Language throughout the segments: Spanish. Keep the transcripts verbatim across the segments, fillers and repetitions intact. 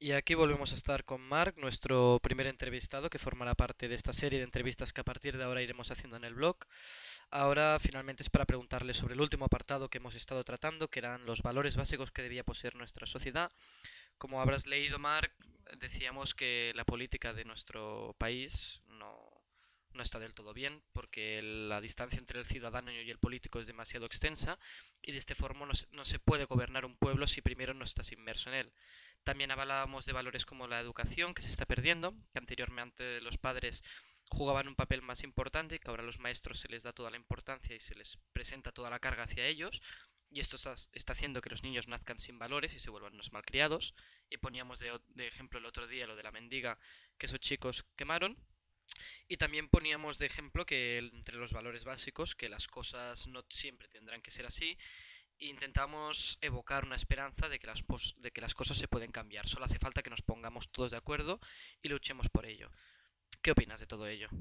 Y aquí volvemos a estar con Mark, nuestro primer entrevistado, que formará parte de esta serie de entrevistas que a partir de ahora iremos haciendo en el blog. Ahora finalmente es para preguntarle sobre el último apartado que hemos estado tratando, que eran los valores básicos que debía poseer nuestra sociedad. Como habrás leído, Mark, decíamos que la política de nuestro país no, no está del todo bien, porque la distancia entre el ciudadano y el político es demasiado extensa, y de este forma no se, no se puede gobernar un pueblo si primero no estás inmerso en él. También hablábamos de valores como la educación, que se está perdiendo, que anteriormente los padres jugaban un papel más importante y que ahora a los maestros se les da toda la importancia y se les presenta toda la carga hacia ellos. Y esto está, está haciendo que los niños nazcan sin valores y se vuelvan unos malcriados. Y poníamos de, de ejemplo el otro día lo de la mendiga que esos chicos quemaron. Y también poníamos de ejemplo que entre los valores básicos, que las cosas no siempre tendrán que ser así, e intentamos evocar una esperanza de que, las de que las cosas se pueden cambiar. Solo hace falta que nos pongamos todos de acuerdo y luchemos por ello. ¿Qué opinas de todo ello?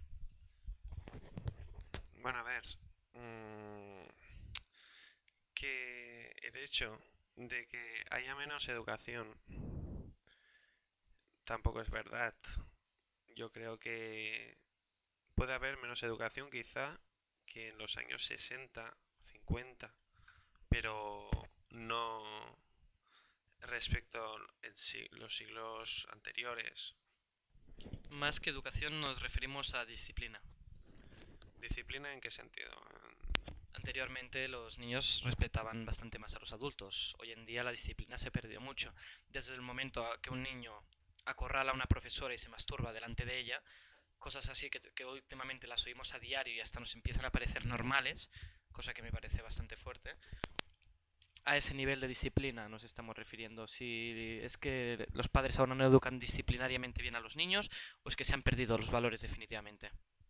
Bueno, a ver, mm, que el hecho de que haya menos educación tampoco es verdad. Yo creo que puede haber menos educación quizá que en los años sesenta, cincuenta, pero no respecto a los siglos anteriores. Más que educación nos referimos a disciplina. ¿Disciplina en qué sentido? Anteriormente los niños respetaban bastante más a los adultos. Hoy en día la disciplina se perdió mucho. Desde el momento que un niño acorrala a una profesora y se masturba delante de ella, cosas así que, que últimamente las oímos a diario y hasta nos empiezan a parecer normales, cosa que me parece bastante fuerte. A ese nivel de disciplina nos estamos refiriendo. Si es que los padres ahora no educan disciplinariamente bien a los niños o es que se han perdido los valores definitivamente.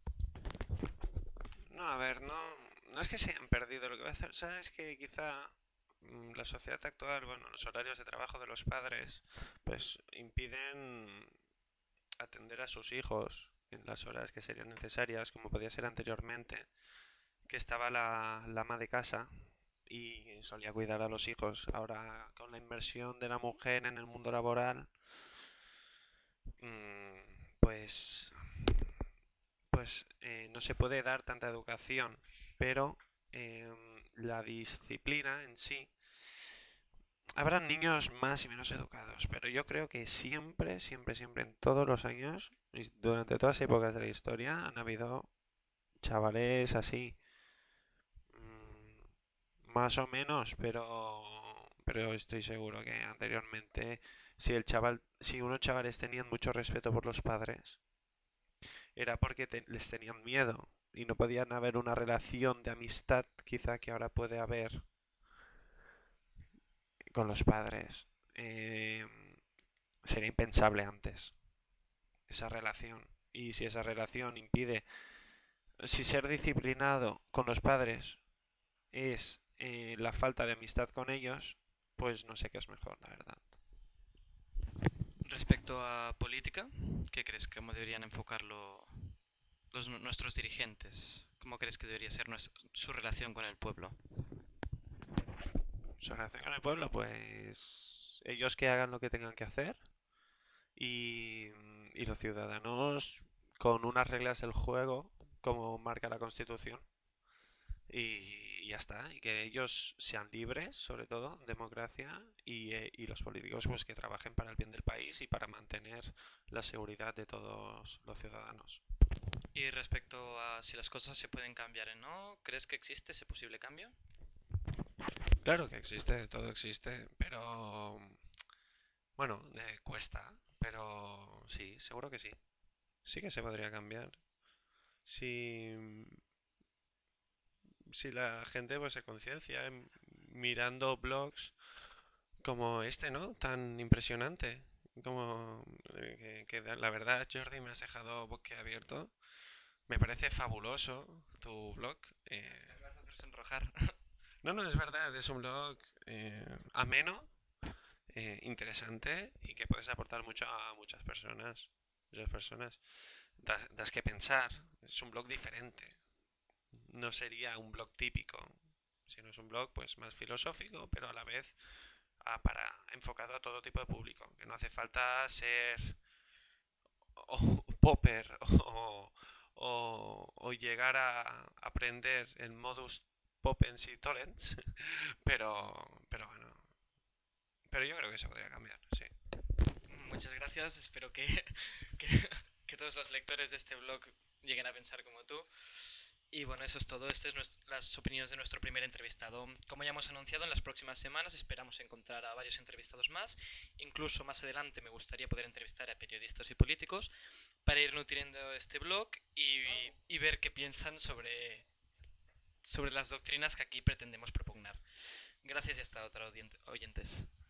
No, a ver, no, no es que se hayan perdido. Lo que pasa ¿sabes? Es que quizá mm, la sociedad actual, bueno, los horarios de trabajo de los padres, pues impiden atender a sus hijos en las horas que serían necesarias, como podía ser anteriormente, que estaba la, la ama de casa y solía cuidar a los hijos. Ahora, con la inversión de la mujer en el mundo laboral, mm, pues, pues eh, no se puede dar tanta educación, pero em, la disciplina en sí. Habrán niños más y menos educados, pero yo creo que siempre, siempre, siempre, en todos los años, y durante todas las épocas de la historia, han habido chavales así, mm, más o menos, pero, pero estoy seguro que anteriormente, si el chaval, si unos chavales tenían mucho respeto por los padres, era porque te- les tenían miedo y no podían haber una relación de amistad, quizá que ahora puede haber con los padres. Eh, Sería impensable antes esa relación. Y si esa relación impide, si ser disciplinado con los padres es eh, la falta de amistad con ellos, pues no sé qué es mejor, la verdad. Respecto a política, ¿qué crees que cómo deberían enfocarlo los, nuestros dirigentes? ¿Cómo crees que debería ser nues- su relación con el pueblo? Su relación con el pueblo, pues ellos que hagan lo que tengan que hacer y, y los ciudadanos con unas reglas del juego como marca la Constitución y ya está, y que ellos sean libres, sobre todo, democracia, y, eh, y los políticos pues que trabajen para el bien del país y para mantener la seguridad de todos los ciudadanos. Y respecto a si las cosas se pueden cambiar o no, ¿crees que existe ese posible cambio? Claro que existe, todo existe, pero bueno, eh, cuesta, pero sí, seguro que sí. Sí que se podría cambiar. Si, si la gente pues se conciencia en- mirando blogs como este, ¿no? Tan impresionante. Como eh, que, que la verdad, Jordi, me has dejado boquiabierto. Me parece fabuloso tu blog. Eh, Me vas a hacer sonrojar. no, no, es verdad, es un blog eh, ameno, eh, interesante y que puedes aportar mucho a muchas personas. Muchas personas. Das, das que pensar. Es un blog diferente. No sería un blog típico, sino es un blog pues más filosófico, pero a la vez a- para enfocado a todo tipo de público, que no hace falta ser o popper o, o- o llegar a aprender el modus poppens y tollens, pero, pero bueno, pero yo creo que se podría cambiar, sí. Muchas gracias, espero que, que, que todos los lectores de este blog lleguen a pensar como tú. Y bueno, eso es todo. Estas son las opiniones de nuestro primer entrevistado. Como ya hemos anunciado, en las próximas semanas esperamos encontrar a varios entrevistados más. Incluso más adelante me gustaría poder entrevistar a periodistas y políticos para ir nutriendo este blog y, y ver qué piensan sobre, sobre las doctrinas que aquí pretendemos propugnar. Gracias y hasta otra oyentes.